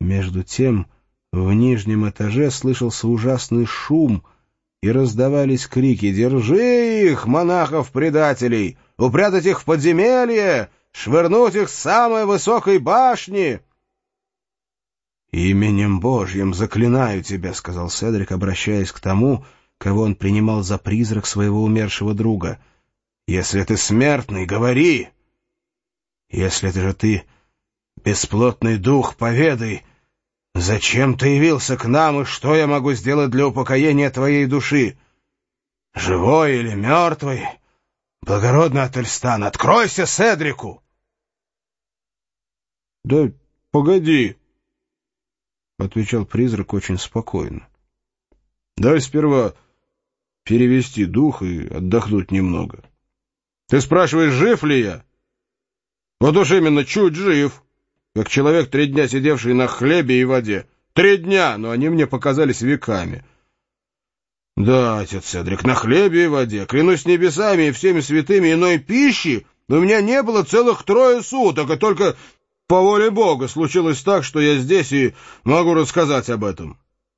Между тем в нижнем этаже слышался ужасный шум, и раздавались крики: «Держи их, монахов-предателей! Упрятать их в подземелье! Швырнуть их с самой высокой башни!» «Именем Божьим заклинаю тебя», — сказал Седрик, обращаясь к тому, кого он принимал за призрак своего умершего друга. «Если ты смертный, говори! Если это же ты, бесплотный дух, поведай, зачем ты явился к нам и что я могу сделать для упокоения твоей души? Живой или мертвый? Благородный Ательстан, откройся Седрику!» «Да погоди», — отвечал призрак очень спокойно. «Дай сперва перевести дух и отдохнуть немного. Ты спрашиваешь, жив ли я? Вот уж именно чуть жив, как человек 3 дня сидевший на хлебе и воде. 3 дня, но они мне показались веками. Да, отец Седрик, на хлебе и воде, клянусь небесами и всеми святыми, иной пищи у меня не было целых 3 суток, и только по воле Бога случилось так, что я здесь и могу рассказать об этом».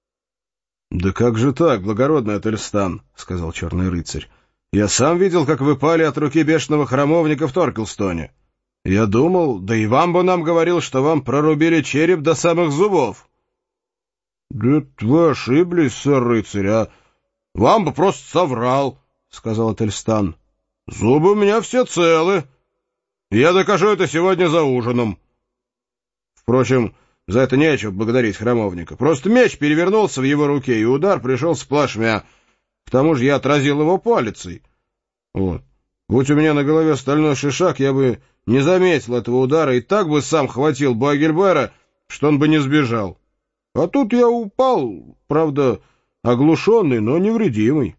«Да как же так, благородный Ательстан?» — сказал черный рыцарь. «Я сам видел, как вы пали от руки бешеного храмовника в Торкелстоне. Я думал, да и вам бы нам говорил, что вам прорубили череп до самых зубов». «Да вы ошиблись, сэр-рыцарь, а вам бы просто соврал», — сказал Ательстан. «Зубы у меня все целы. Я докажу это сегодня за ужином. Впрочем, за это нечего благодарить храмовника. Просто меч перевернулся в его руке, и удар пришелся плашмя. К тому же я отразил его палицей. Вот. Будь у меня на голове стальной шишак, я бы не заметил этого удара и так бы сам хватил Буагильбера, что он бы не сбежал. А тут я упал, правда, оглушенный, но невредимый.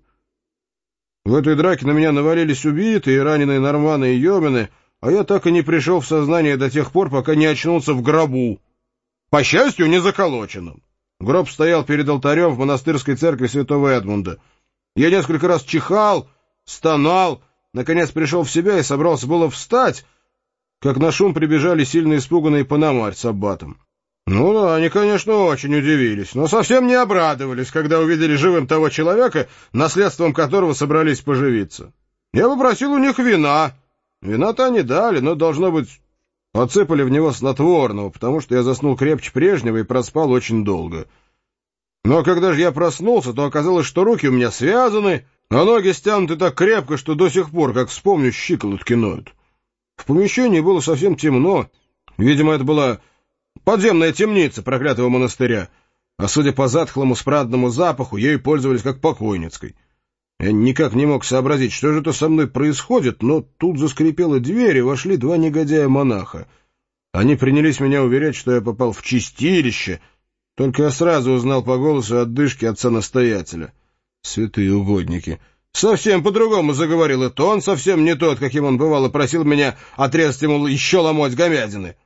В этой драке на меня навалились убитые и раненые норманы и йомены, а я так и не пришел в сознание до тех пор, пока не очнулся в гробу. По счастью, не заколоченным. Гроб стоял перед алтарем в монастырской церкви святого Эдмунда. Я несколько раз чихал, стонал, наконец пришел в себя и собрался было встать, как на шум прибежали сильно испуганные пономарь с аббатом. Ну да, они, конечно, очень удивились, но совсем не обрадовались, когда увидели живым того человека, наследством которого собрались поживиться. Я попросил у них вина. Вина-то они дали, но, должно быть, подсыпали в него снотворного, потому что я заснул крепче прежнего и проспал очень долго. Но когда же я проснулся, то оказалось, что руки у меня связаны, а ноги стянуты так крепко, что до сих пор, как вспомню, щиколотки ноют. В помещении было совсем темно. Видимо, это была подземная темница проклятого монастыря, а судя по затхлому смрадному запаху, ею пользовались как покойницкой. Я никак не мог сообразить, что же это со мной происходит, но тут заскрипела дверь, и вошли 2 негодяя-монаха. Они принялись меня уверять, что я попал в чистилище, только я сразу узнал по голосу отдышки отца-настоятеля. Святые угодники! Совсем по-другому заговорил, и тон совсем не тот, каким он бывал, и просил меня отрезать ему еще ломоть говядины.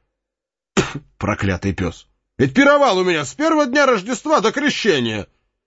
Проклятый пес! Ведь пировал у меня с первого дня Рождества до крещения!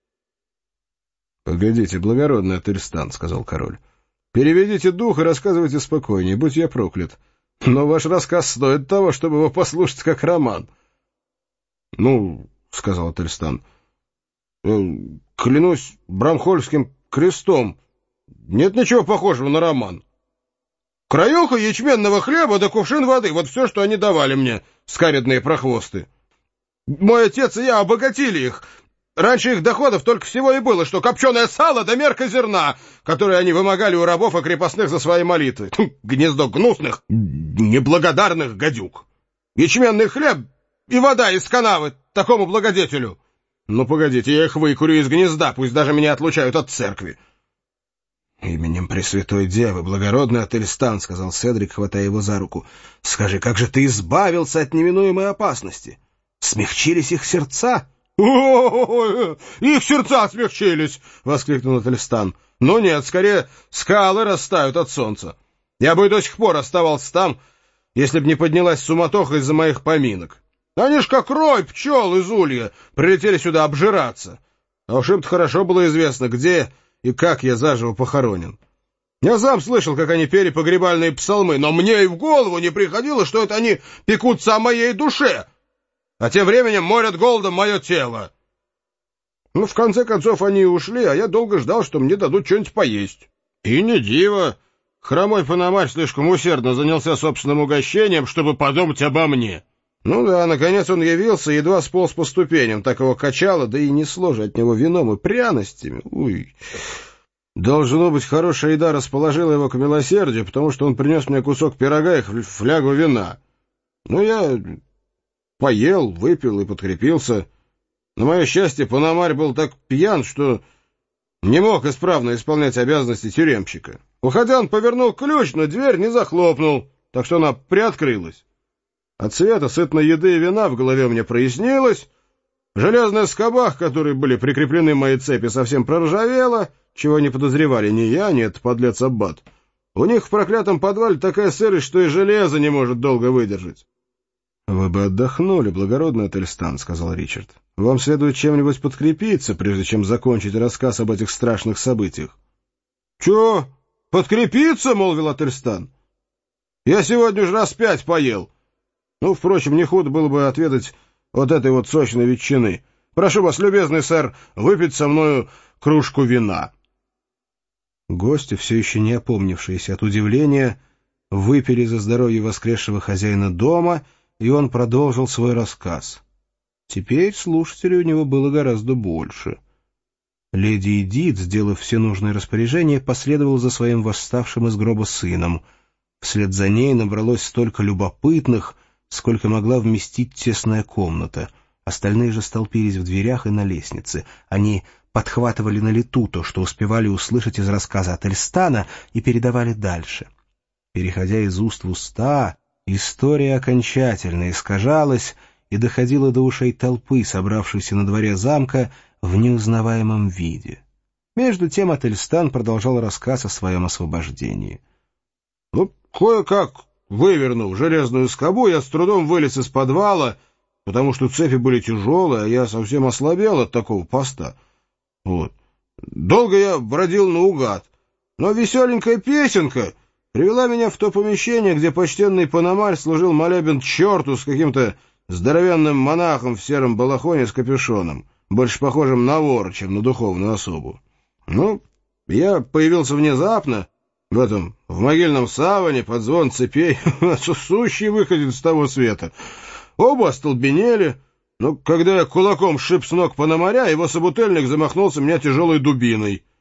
— Погодите, благородный Ательстан, — сказал король. — Переведите дух и рассказывайте спокойнее, будь я проклят. Но ваш рассказ стоит того, чтобы его послушать как роман. — Ну, — сказал Ательстан, — клянусь Брамхольским крестом, нет ничего похожего на роман. Краюха ячменного хлеба да кувшин воды — вот все, что они давали мне, скаредные прохвосты. Мой отец и я обогатили их. Раньше их доходов только всего и было, что копченое сало да мерка зерна, которые они вымогали у рабов и крепостных за свои молитвы. Гнездо гнусных, неблагодарных гадюк. Ячменный хлеб и вода из канавы такому благодетелю. Ну, погодите, я их выкурю из гнезда, пусть даже меня отлучают от церкви. — Именем Пресвятой Девы, благородный Ательстан, — сказал Седрик, хватая его за руку, — скажи, как же ты избавился от неминуемой опасности? Смягчились их сердца? — О, их сердца смягчились! — воскликнул Ательстан. — Ну нет, скорее скалы растают от солнца. Я бы и до сих пор оставался там, если б не поднялась суматоха из-за моих поминок. Они ж как рой пчел из улья прилетели сюда обжираться. А уж им-то хорошо было известно, где и как я заживо похоронен. Я сам слышал, как они пели погребальные псалмы, но мне и в голову не приходило, что это они пекутся о моей душе. а тем временем морят голодом мое тело. Ну, в конце концов, они ушли, а я долго ждал, что мне дадут что-нибудь поесть. И не диво. Хромой Пономарь слишком усердно занялся собственным угощением, чтобы подумать обо мне. Ну да, наконец он явился, едва сполз по ступеням, так его качало, да и несло же от него вином и пряностями. Уй. Должно быть, хорошая еда расположила его к милосердию, потому что он принес мне кусок пирога и флягу вина. Ну, я поел, выпил и подкрепился. На мое счастье, Пономарь был так пьян, что не мог исправно исполнять обязанности тюремщика. Уходя, он повернул ключ, но дверь не захлопнул, так что она приоткрылась. От света сытной еды и вина в голове мне прояснилось. Железная скоба, к которой были прикреплены мои цепи, совсем проржавела, чего не подозревали ни я, ни этот подлец Аббат. У них в проклятом подвале такая сырость, что и железо не может долго выдержать. — Вы бы отдохнули, благородный Ательстан, — сказал Ричард. — Вам следует чем-нибудь подкрепиться, прежде чем закончить рассказ об этих страшных событиях. — Чё? Подкрепиться? — молвил Ательстан. — Я сегодня уж раз 5 поел. Ну, впрочем, не худо было бы отведать вот этой вот сочной ветчины. Прошу вас, любезный сэр, выпить со мною кружку вина. Гости, все еще не опомнившиеся от удивления, выпили за здоровье воскресшего хозяина дома, и он продолжил свой рассказ. Теперь слушателей у него было гораздо больше. Леди Эдит, сделав все нужные распоряжения, последовала за своим восставшим из гроба сыном. Вслед за ней набралось столько любопытных, сколько могла вместить тесная комната. Остальные же столпились в дверях и на лестнице. Они подхватывали на лету то, что успевали услышать из рассказа Ательстана, и передавали дальше. Переходя из уст в уста, история окончательно искажалась и доходила до ушей толпы, собравшейся на дворе замка в неузнаваемом виде. Между тем Ательстан продолжал рассказ о своем освобождении. — Ну, кое-как, вывернув железную скобу, я с трудом вылез из подвала, потому что цепи были тяжелые, а я совсем ослабел от такого поста. Вот. Долго я бродил наугад, но веселенькая песенка привела меня в то помещение, где почтенный Пономарь служил молебен черту с каким-то здоровенным монахом в сером балахоне с капюшоном, больше похожим на вора, чем на духовную особу. Ну, я появился внезапно, в могильном саване, под звон цепей, сущий выходец с того света. Оба остолбенели, но когда я кулаком сшиб с ног Пономаря, его собутыльник замахнулся меня тяжелой дубиной.